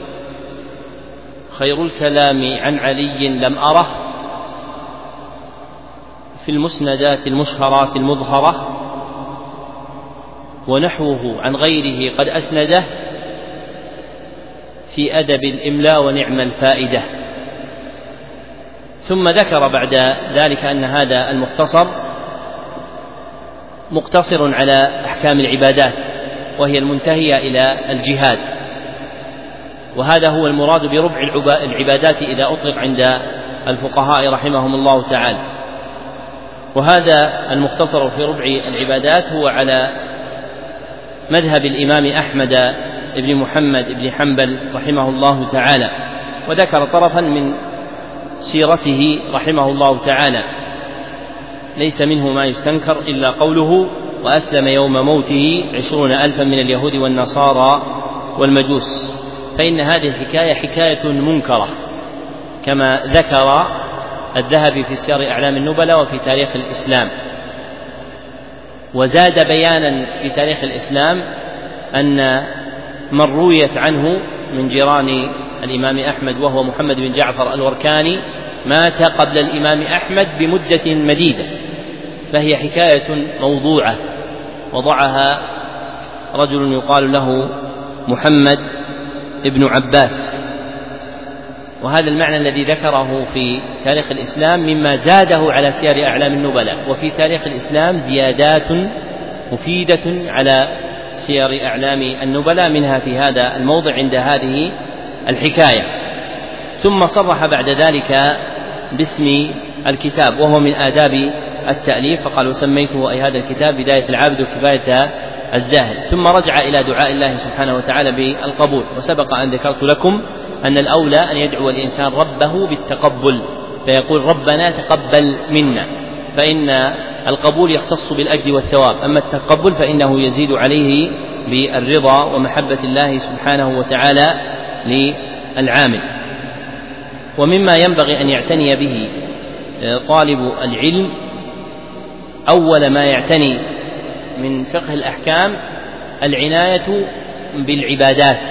خير الكلام عن علي لم أره في المسندات المشهرات المظهرة ونحوه عن غيره قد أسنده في أدب الإملاء ونعم الفائدة. ثم ذكر بعد ذلك أن هذا المختصر مقتصر على أحكام العبادات وهي المنتهية إلى الجهاد، وهذا هو المراد بربع العبادات إذا أطلق عند الفقهاء رحمهم الله تعالى. وهذا المختصر في ربع العبادات هو على مذهب الإمام أحمد بن محمد بن حنبل رحمه الله تعالى، وذكر طرفا من سيرته رحمه الله تعالى ليس منه ما يستنكر إلا قوله وأسلم يوم موته عشرون ألفا من اليهود والنصارى والمجوس، فإن هذه الحكاية حكاية منكرة كما ذكر الذهبي في سير أعلام النبلاء وفي تاريخ الإسلام. وزاد بيانا في تاريخ الإسلام أن من رويت عنه من جيران الإمام أحمد وهو محمد بن جعفر الوركاني مات قبل الإمام أحمد بمدة مديدة، فهي حكاية موضوعة وضعها رجل يقال له محمد ابن عباس. وهذا المعنى الذي ذكره في تاريخ الإسلام مما زاده على سير أعلام النبلاء، وفي تاريخ الإسلام زيادات مفيدة على سير أعلام النبلاء، منها في هذا الموضع عند هذه الحكاية. ثم صرح بعد ذلك باسم الكتاب وهو من آداب التأليف، فقال وسميته أي هذا الكتاب بداية العابد وكفاية الزاهد. ثم رجع إلى دعاء الله سبحانه وتعالى بالقبول. وسبق أن ذكرت لكم أن الأولى أن يدعو الإنسان ربه بالتقبل، فيقول ربنا تقبل منا، فإن القبول يختص بالأجر والثواب، أما التقبل فإنه يزيد عليه بالرضا ومحبة الله سبحانه وتعالى للعامل. ومما ينبغي أن يعتني به طالب العلم أول ما يعتني من فقه الأحكام العناية بالعبادات،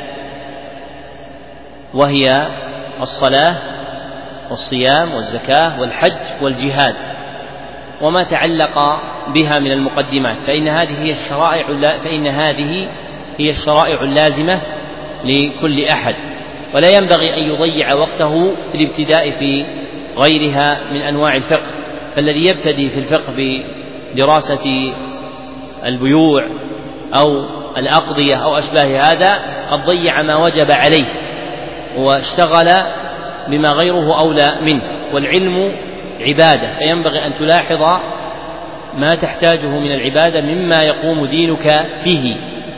وهي الصلاة والصيام والزكاة والحج والجهاد وما تعلق بها من المقدمات، فإن هذه هي الشرائع فإن هذه هي الشرائع اللازمة لكل أحد، ولا ينبغي أن يضيع وقته في الابتداء في غيرها من أنواع الفقه. فالذي يبتدي في الفقه بدراسة البيوع أو الأقضية أو أشباه هذا قد ضيع ما وجب عليه واشتغل بما غيره أولى منه، والعلم عبادة، فينبغي أن تلاحظ ما تحتاجه من العبادة مما يقوم دينك فيه،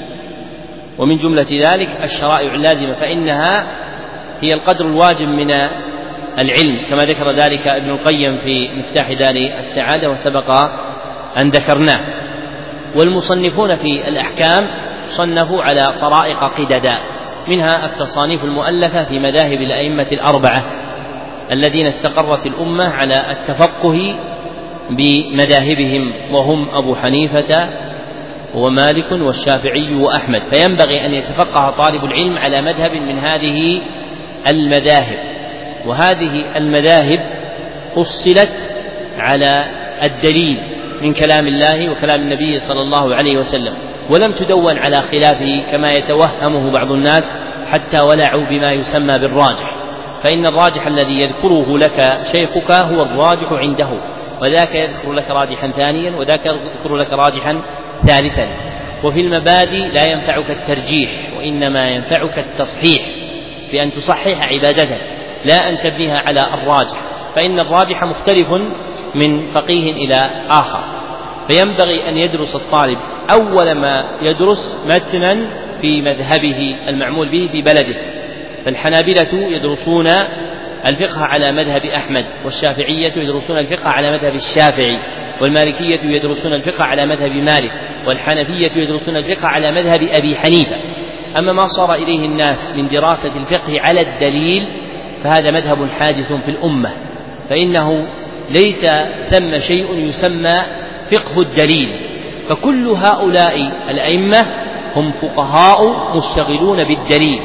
ومن جملة ذلك الشرائع اللازمة، فإنها هي القدر الواجب من العلم كما ذكر ذلك ابن القيم في مفتاح دار السعادة وسبق أن ذكرناه. والمصنفون في الأحكام صنفوا على طرائق قددا، منها التصانيف المؤلفة في مذاهب الأئمة الأربعة الذين استقرت الأمة على التفقه بمذاهبهم، وهم أبو حنيفة ومالك والشافعي وأحمد، فينبغي أن يتفقه طالب العلم على مذهب من هذه المذاهب. وهذه المذاهب أصلت على الدليل من كلام الله وكلام النبي صلى الله عليه وسلم، ولم تدون على خلافه كما يتوهمه بعض الناس حتى ولعوا بما يسمى بالراجح، فإن الراجح الذي يذكره لك شيخك هو الراجح عنده، وذاك يذكر لك راجحا ثانيا وذاك يذكر لك راجحا ثالثا. وفي المبادئ لا ينفعك الترجيح، وإنما ينفعك التصحيح، بأن تصحح عبادتك لا أن تبنيها على الراجح، فإن الراجح مختلف من فقيه إلى آخر. فينبغي أن يدرس الطالب أول ما يدرس متنا في مذهبه المعمول به في بلده، فالحنابلة يدرسون الفقه على مذهب أحمد، والشافعية يدرسون الفقه على مذهب الشافعي، والمالكية يدرسون الفقه على مذهب مالك، والحنفية يدرسون الفقه على مذهب أبي حنيفة. أما ما صار إليه الناس من دراسة الفقه على الدليل فهذا مذهب حادث في الأمة، فإنه ليس ثم شيء يسمى فقه الدليل، فكل هؤلاء الأئمة هم فقهاء مشتغلون بالدليل،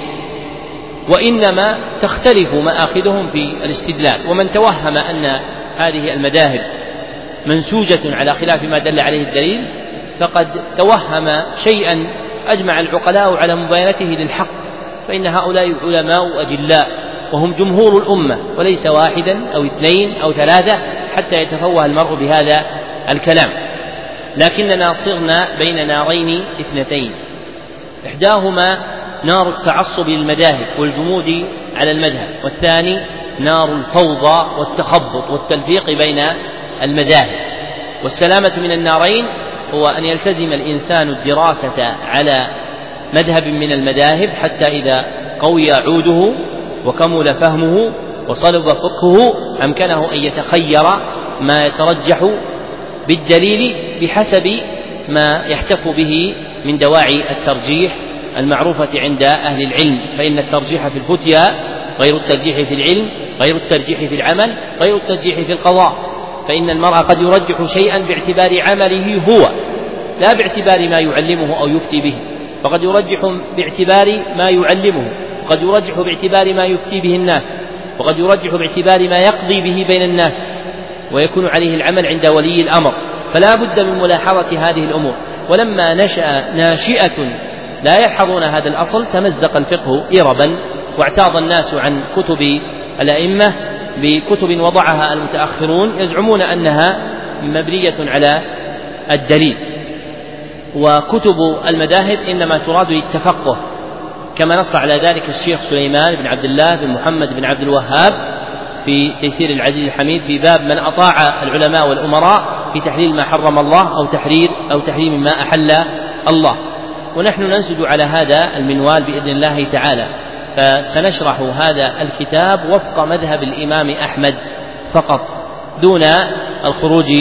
وإنما تختلف مآخذهم في الاستدلال. ومن توهم أن هذه المذاهب منسوجة على خلاف ما دل عليه الدليل فقد توهم شيئا أجمع العقلاء على مباينته للحق، فإن هؤلاء علماء أجلاء وهم جمهور الأمة، وليس واحدا أو اثنين أو ثلاثة حتى يتفوه المرء بهذا الكلام. لكننا صرنا بين نارين اثنتين، إحداهما نار التعصب للمذاهب والجمود على المذهب، والثاني نار الفوضى والتخبط والتلفيق بين المذاهب. والسلامة من النارين هو أن يلتزم الإنسان الدراسة على مذهب من المذاهب حتى إذا قوي عوده وكمل فهمه وصلب فقهه أمكنه أن يتخير ما يترجح بالدليل بحسب ما يحتف به من دواعي الترجيح المعروفة عند أهل العلم، فإن الترجيح في الفتيا غير الترجيح في العلم، غير الترجيح في العمل، غير الترجيح في القضاء، فإن المرء قد يرجح شيئا باعتبار عمله هو لا باعتبار ما يعلمه أو يفتي به، فقد يرجح باعتبار ما يعلمه، وقد يرجح باعتبار ما يفتي به الناس، وقد يرجح باعتبار ما يقضي به بين الناس، ويكون عليه العمل عند ولي الأمر. فلا بد من ملاحظة هذه الأمور. ولما نشأ ناشئة لا يحفظون هذا الأصل تمزق الفقه إربا، واعتاض الناس عن كتب الأئمة بكتب وضعها المتأخرون يزعمون أنها مبنية على الدليل. وكتب المذاهب إنما تراد للتفقه، كما نص على ذلك الشيخ سليمان بن عبد الله بن محمد بن عبد الوهاب في تيسير العزيز الحميد في باب من أطاع العلماء والأمراء في تحليل ما حرم الله أو تحرير أو تحريم ما أحل الله. ونحن ننسج على هذا المنوال بإذن الله تعالى، فسنشرح هذا الكتاب وفق مذهب الإمام أحمد فقط دون الخروج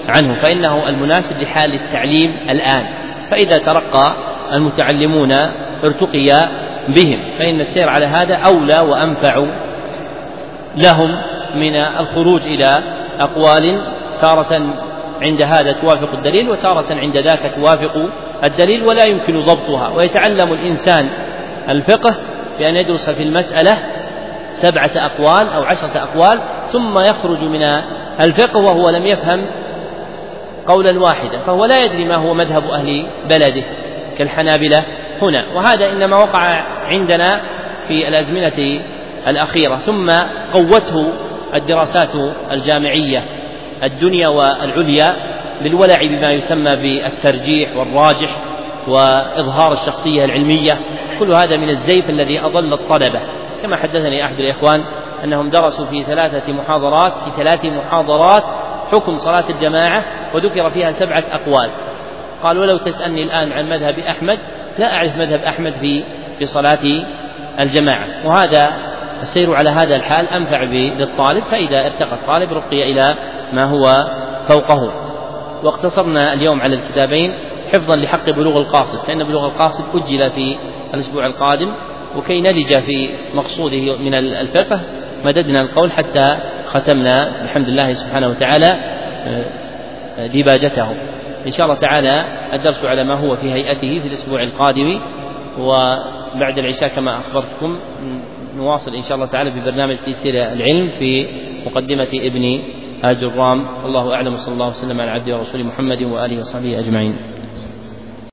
عنه، فإنه المناسب لحال التعليم الآن. فإذا ترقى المتعلمون ارتقي بهم، فإن السير على هذا أولى وأنفع لهم من الخروج إلى أقوال تارة عند هذا توافق الدليل وتارة عند ذاك توافق الدليل ولا يمكن ضبطها. ويتعلم الإنسان الفقه بأن يدرس في المسألة سبعة أقوال أو عشرة أقوال ثم يخرج من الفقه وهو لم يفهم قولا واحدا، فهو لا يدري ما هو مذهب أهل بلده كالحنابلة هنا. وهذا إنما وقع عندنا في الأزمنة الأخيرة، ثم قوته الدراسات الجامعية الدنيا والعليا بالولع بما يسمى بالترجيح والراجح وإظهار الشخصية العلمية. كل هذا من الزيف الذي أضل الطلبة. كما حدثني أحد الإخوان أنهم درسوا في ثلاثة محاضرات في ثلاث محاضرات حكم صلاة الجماعة وذكر فيها سبعة أقوال. قال ولو تسألني الآن عن مذهب أحمد لا أعرف مذهب أحمد في في صلاة الجماعة. وهذا السير على هذا الحال أنفع للطالب، فإذا ارتقى الطالب رقي إلى ما هو فوقه. واقتصرنا اليوم على الكتابين حفظا لحق بلوغ القاصد، فإن بلوغ القاصد أجل في الأسبوع القادم، وكي نلج في مقصوده من الفقه مددنا القول حتى ختمنا الحمد لله سبحانه وتعالى ديباجته. إن شاء الله تعالى الدرس على ما هو في هيئته في الأسبوع القادم، وبعد العشاء كما أخبرتكم نواصل إن شاء الله تعالى ببرنامج تيسير العلم في مقدمة ابن آج الرام. والله أعلم، صلى الله وسلم على عبده ورسوله محمد وآله وصحبه أجمعين.